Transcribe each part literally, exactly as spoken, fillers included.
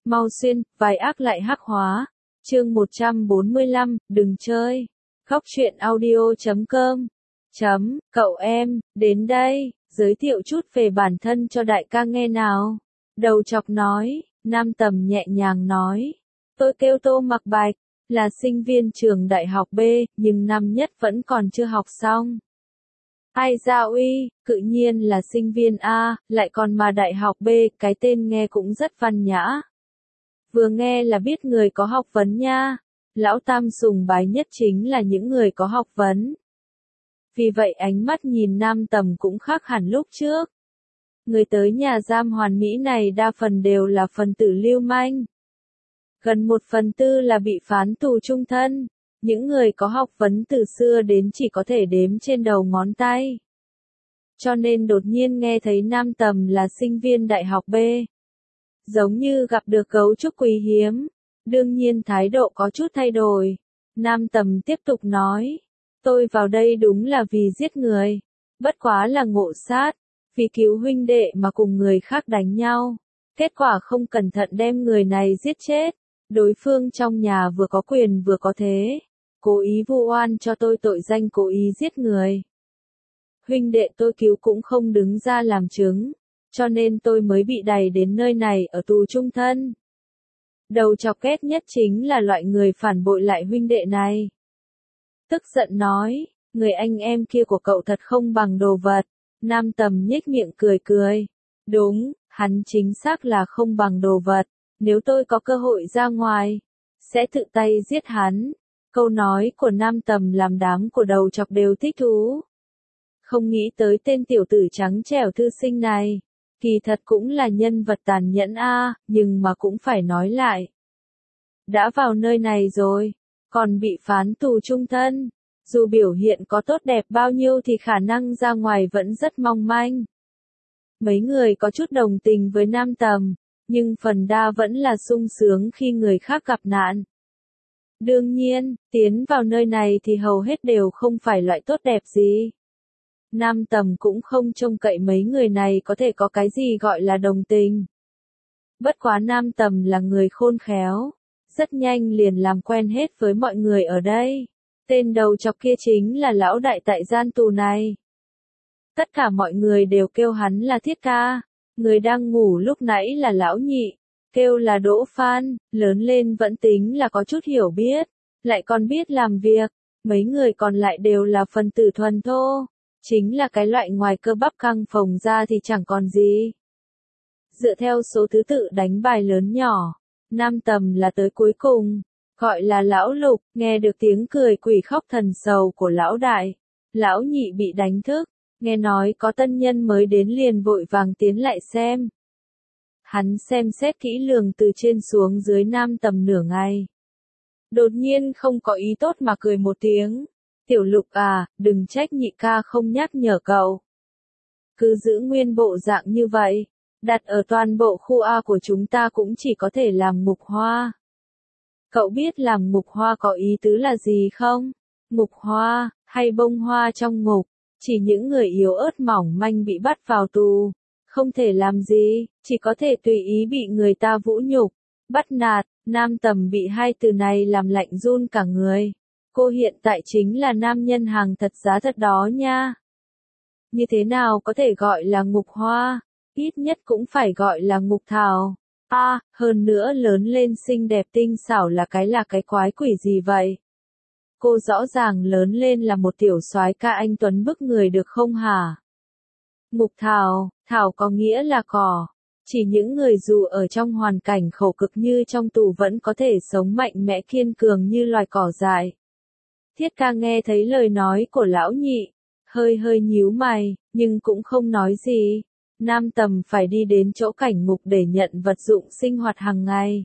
Mau xuyên, vài ác lại hắc hóa. Chương một trăm bốn mươi lăm, đừng chơi. Khóc chuyện audio chấm com. Chấm, cậu em, đến đây, giới thiệu chút về bản thân cho đại ca nghe nào. Đầu chọc nói, Nam Tầm nhẹ nhàng nói. Tôi kêu Tô Mặc Bạch, là sinh viên trường đại học B, nhưng năm nhất vẫn còn chưa học xong. Ai da uy, tự nhiên là sinh viên A, lại còn mà đại học B, cái tên nghe cũng rất văn nhã. Vừa nghe là biết người có học vấn nha. Lão Tam sùng bái nhất chính là những người có học vấn. Vì vậy ánh mắt nhìn Nam Tầm cũng khác hẳn lúc trước. Người tới nhà giam Hoàn Mỹ này đa phần đều là phần tử lưu manh. Gần một phần tư là bị phán tù chung thân. Những người có học vấn từ xưa đến chỉ có thể đếm trên đầu ngón tay. Cho nên đột nhiên nghe thấy Nam Tầm là sinh viên đại học B. Giống như gặp được gấu trúc quý hiếm. Đương nhiên thái độ có chút thay đổi. Nam Tầm tiếp tục nói. Tôi vào đây đúng là vì giết người. Bất quá là ngộ sát. Vì cứu huynh đệ mà cùng người khác đánh nhau. Kết quả không cẩn thận đem người này giết chết. Đối phương trong nhà vừa có quyền vừa có thế. Cố ý vu oan cho tôi tội danh cố ý giết người. Huynh đệ tôi cứu cũng không đứng ra làm chứng. Cho nên tôi mới bị đày đến nơi này ở tù chung thân. Đầu chọc ghét nhất chính là loại người phản bội lại huynh đệ này. Tức giận nói, người anh em kia của cậu thật không bằng đồ vật. Nam Tầm nhếch miệng cười cười. Đúng, hắn chính xác là không bằng đồ vật. Nếu tôi có cơ hội ra ngoài, sẽ tự tay giết hắn. Câu nói của Nam Tầm làm đám của đầu chọc đều thích thú. Không nghĩ tới tên tiểu tử trắng trẻo thư sinh này. Kỳ thật cũng là nhân vật tàn nhẫn a, nhưng mà cũng phải nói lại. Đã vào nơi này rồi, còn bị phán tù chung thân. Dù biểu hiện có tốt đẹp bao nhiêu thì khả năng ra ngoài vẫn rất mong manh. Mấy người có chút đồng tình với Nam Tầm, nhưng phần đa vẫn là sung sướng khi người khác gặp nạn. Đương nhiên, tiến vào nơi này thì hầu hết đều không phải loại tốt đẹp gì. Nam Tầm cũng không trông cậy mấy người này có thể có cái gì gọi là đồng tình. Bất quá Nam Tầm là người khôn khéo, rất nhanh liền làm quen hết với mọi người ở đây. Tên đầu chọc kia chính là lão đại tại gian tù này. Tất cả mọi người đều kêu hắn là Thiết Ca, người đang ngủ lúc nãy là lão nhị, kêu là Đỗ Phan, lớn lên vẫn tính là có chút hiểu biết, lại còn biết làm việc, mấy người còn lại đều là phần tử thuần thô. Chính là cái loại ngoài cơ bắp căng phồng ra thì chẳng còn gì. Dựa theo số thứ tự đánh bài lớn nhỏ, Nam Tầm là tới cuối cùng, gọi là lão Lục, nghe được tiếng cười quỷ khóc thần sầu của lão đại. Lão nhị bị đánh thức, nghe nói có tân nhân mới đến liền vội vàng tiến lại xem. Hắn xem xét kỹ lường từ trên xuống dưới Nam Tầm nửa ngày. Đột nhiên không có ý tốt mà cười một tiếng. Tiểu Lục à, đừng trách nhị ca không nhắc nhở cậu. Cứ giữ nguyên bộ dạng như vậy, đặt ở toàn bộ khu A của chúng ta cũng chỉ có thể làm ngục hoa. Cậu biết làm ngục hoa có ý tứ là gì không? Ngục hoa, hay bông hoa trong ngục, chỉ những người yếu ớt mỏng manh bị bắt vào tù, không thể làm gì, chỉ có thể tùy ý bị người ta vũ nhục, bắt nạt. Nam Tầm bị hai từ này làm lạnh run cả người. Cô hiện tại chính là nam nhân hàng thật giá thật đó nha. Như thế nào có thể gọi là ngục hoa, ít nhất cũng phải gọi là ngục thảo. A, à, hơn nữa lớn lên xinh đẹp tinh xảo là cái là cái quái quỷ gì vậy? Cô rõ ràng lớn lên là một tiểu soái ca anh tuấn bức người được không hả? Ngục thảo, thảo có nghĩa là cỏ. Chỉ những người dù ở trong hoàn cảnh khổ cực như trong tù vẫn có thể sống mạnh mẽ kiên cường như loài cỏ dại. Thiết Ca nghe thấy lời nói của lão nhị, hơi hơi nhíu mày, nhưng cũng không nói gì. Nam Tầm phải đi đến chỗ cảnh ngục để nhận vật dụng sinh hoạt hàng ngày.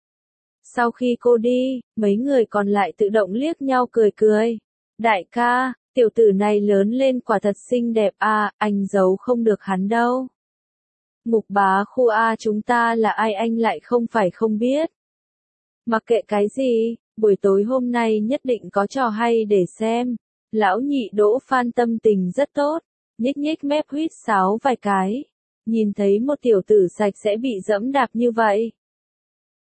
Sau khi cô đi, mấy người còn lại tự động liếc nhau cười cười. Đại ca, tiểu tử này lớn lên quả thật xinh đẹp à, anh giấu không được hắn đâu. Ngục bá khu A chúng ta là ai anh lại không phải không biết. Mặc kệ cái gì, buổi tối hôm nay nhất định có trò hay để xem. Lão nhị Đỗ Phan tâm tình rất tốt, nhếch nhếch mép huýt sáo vài cái. Nhìn thấy một tiểu tử sạch sẽ bị dẫm đạp như vậy.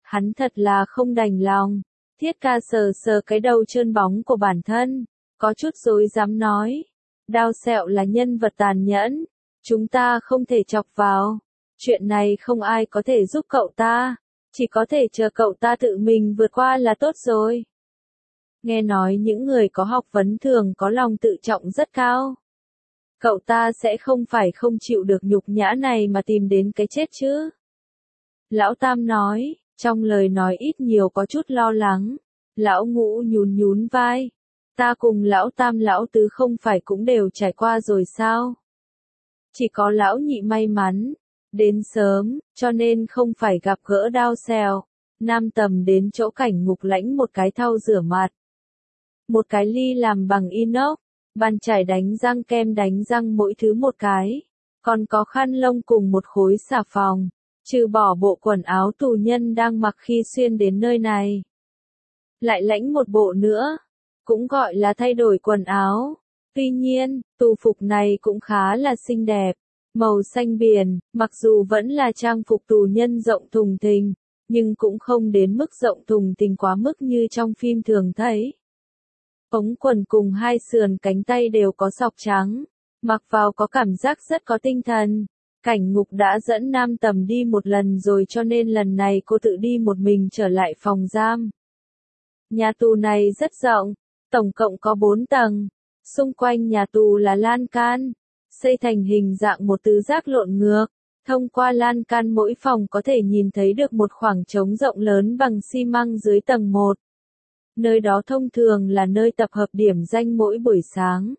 Hắn thật là không đành lòng. Thiết ca sờ sờ cái đầu trơn bóng của bản thân, có chút dối dám nói. Đao Sẹo là nhân vật tàn nhẫn, chúng ta không thể chọc vào. Chuyện này không ai có thể giúp cậu ta, chỉ có thể chờ cậu ta tự mình vượt qua là tốt rồi. Nghe nói những người có học vấn thường có lòng tự trọng rất cao. Cậu ta sẽ không phải không chịu được nhục nhã này mà tìm đến cái chết chứ. Lão Tam nói, trong lời nói ít nhiều có chút lo lắng. Lão Ngũ nhún nhún vai. Ta cùng Lão Tam Lão Tứ không phải cũng đều trải qua rồi sao? Chỉ có Lão Nhị may mắn, đến sớm, cho nên không phải gặp gỡ Đao Sẹo. Nam Tầm đến chỗ Cảnh Ngục lãnh một cái thau rửa mặt. Một cái ly làm bằng inox, bàn chải đánh răng kem đánh răng mỗi thứ một cái. Còn có khăn lông cùng một khối xà phòng. Trừ bỏ bộ quần áo tù nhân đang mặc khi xuyên đến nơi này. Lại lãnh một bộ nữa, cũng gọi là thay đổi quần áo. Tuy nhiên, tù phục này cũng khá là xinh đẹp, màu xanh biển, mặc dù vẫn là trang phục tù nhân rộng thùng thình, nhưng cũng không đến mức rộng thùng thình quá mức như trong phim thường thấy. Ống quần cùng hai sườn cánh tay đều có sọc trắng, mặc vào có cảm giác rất có tinh thần. Cảnh Ngục đã dẫn Nam Tầm đi một lần rồi cho nên lần này cô tự đi một mình trở lại phòng giam. Nhà tù này rất rộng, tổng cộng có bốn tầng. Xung quanh nhà tù là lan can, xây thành hình dạng một tứ giác lộn ngược. Thông qua lan can mỗi phòng có thể nhìn thấy được một khoảng trống rộng lớn bằng xi măng dưới tầng một. Nơi đó thông thường là nơi tập hợp điểm danh mỗi buổi sáng.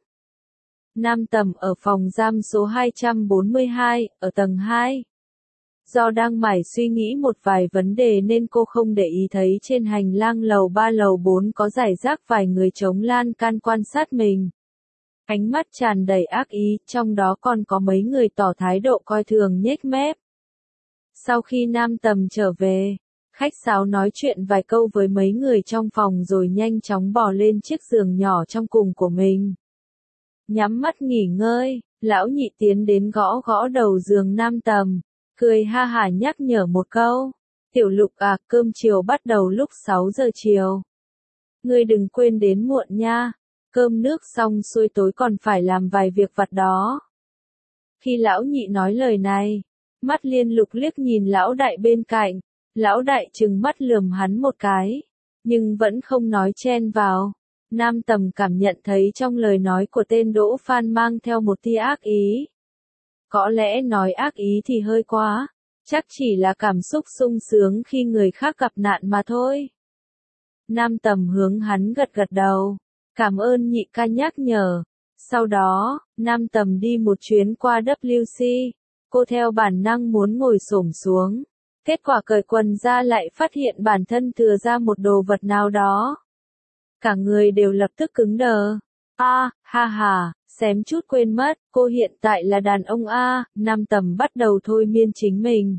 Nam Tầm ở phòng giam số hai trăm bốn mươi hai, ở tầng hai. Do đang mải suy nghĩ một vài vấn đề nên cô không để ý thấy trên hành lang lầu ba lầu bốn có rải rác vài người chống lan can quan sát mình. Ánh mắt tràn đầy ác ý, trong đó còn có mấy người tỏ thái độ coi thường nhếch mép. Sau khi Nam Tầm trở về, khách sáo nói chuyện vài câu với mấy người trong phòng rồi nhanh chóng bò lên chiếc giường nhỏ trong cùng của mình. Nhắm mắt nghỉ ngơi, Lão Nhị tiến đến gõ gõ đầu giường Nam Tầm, cười ha hả nhắc nhở một câu. Tiểu Lục à, cơm chiều bắt đầu lúc sáu giờ chiều. Ngươi đừng quên đến muộn nha, cơm nước xong xuôi tối còn phải làm vài việc vặt đó. Khi Lão Nhị nói lời này, mắt Liên Lục liếc nhìn Lão Đại bên cạnh, Lão Đại trừng mắt lườm hắn một cái, nhưng vẫn không nói chen vào. Nam Tầm cảm nhận thấy trong lời nói của tên Đỗ Phan mang theo một tia ác ý. Có lẽ nói ác ý thì hơi quá, chắc chỉ là cảm xúc sung sướng khi người khác gặp nạn mà thôi. Nam Tầm hướng hắn gật gật đầu, cảm ơn Nhị ca nhắc nhở. Sau đó, Nam Tầm đi một chuyến qua W C, cô theo bản năng muốn ngồi xổm xuống. Kết quả cởi quần ra lại phát hiện bản thân thừa ra một đồ vật nào đó. Cả người đều lập tức cứng đờ. A, à, ha ha, xém chút quên mất, cô hiện tại là đàn ông a, à, Nam Tầm bắt đầu thôi miên chính mình.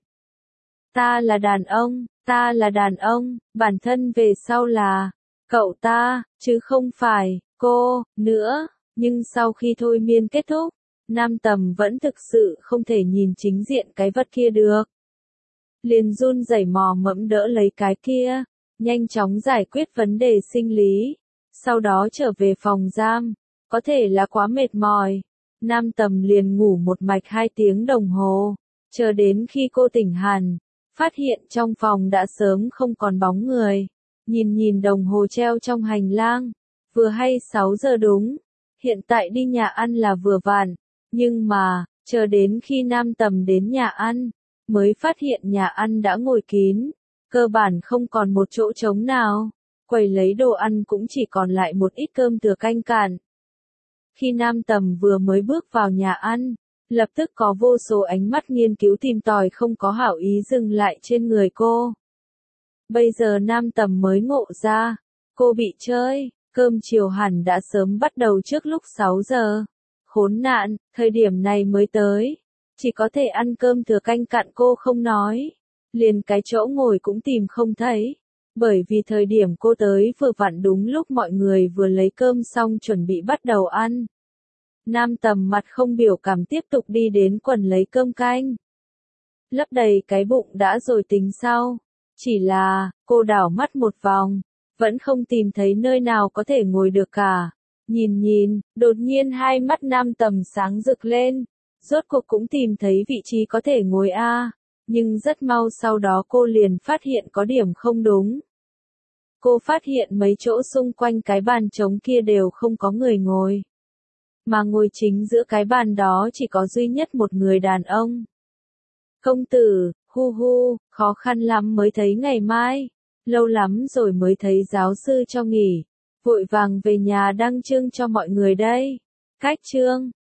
Ta là đàn ông, ta là đàn ông, bản thân về sau là cậu ta, chứ không phải cô nữa. Nhưng sau khi thôi miên kết thúc, Nam Tầm vẫn thực sự không thể nhìn chính diện cái vật kia được. Liền run rẩy mò mẫm đỡ lấy cái kia, nhanh chóng giải quyết vấn đề sinh lý, sau đó trở về phòng giam. Có thể là quá mệt mỏi, Nam Tầm liền ngủ một mạch hai tiếng đồng hồ, chờ đến khi cô tỉnh hẳn, phát hiện trong phòng đã sớm không còn bóng người. Nhìn nhìn đồng hồ treo trong hành lang, vừa hay sáu giờ đúng, hiện tại đi nhà ăn là vừa vặn, nhưng mà, chờ đến khi Nam Tầm đến nhà ăn, mới phát hiện nhà ăn đã ngồi kín, cơ bản không còn một chỗ trống nào, quầy lấy đồ ăn cũng chỉ còn lại một ít cơm thừa canh cạn. Khi Nam Tầm vừa mới bước vào nhà ăn, lập tức có vô số ánh mắt nghiên cứu tìm tòi không có hảo ý dừng lại trên người cô. Bây giờ Nam Tầm mới ngộ ra, cô bị chơi, cơm chiều hẳn đã sớm bắt đầu trước lúc sáu giờ. Khốn nạn, thời điểm này mới tới, chỉ có thể ăn cơm thừa canh cạn cô không nói, liền cái chỗ ngồi cũng tìm không thấy, bởi vì thời điểm cô tới vừa vặn đúng lúc mọi người vừa lấy cơm xong chuẩn bị bắt đầu ăn. Nam Tầm mặt không biểu cảm tiếp tục đi đến quần lấy cơm canh. Lấp đầy cái bụng đã rồi tính sau. Chỉ là, cô đảo mắt một vòng, vẫn không tìm thấy nơi nào có thể ngồi được cả. Nhìn nhìn, đột nhiên hai mắt nam tầm sáng rực lên, rốt cuộc cũng tìm thấy vị trí có thể ngồi a, nhưng rất mau sau đó cô liền phát hiện có điểm không đúng. Cô phát hiện mấy chỗ xung quanh cái bàn trống kia đều không có người ngồi. Mà ngồi chính giữa cái bàn đó chỉ có duy nhất một người đàn ông. Công tử, hu hu, khó khăn lắm mới thấy ngày mai. Lâu lắm rồi mới thấy giáo sư cho nghỉ. Vội vàng về nhà đăng chương cho mọi người đây. Cách chương.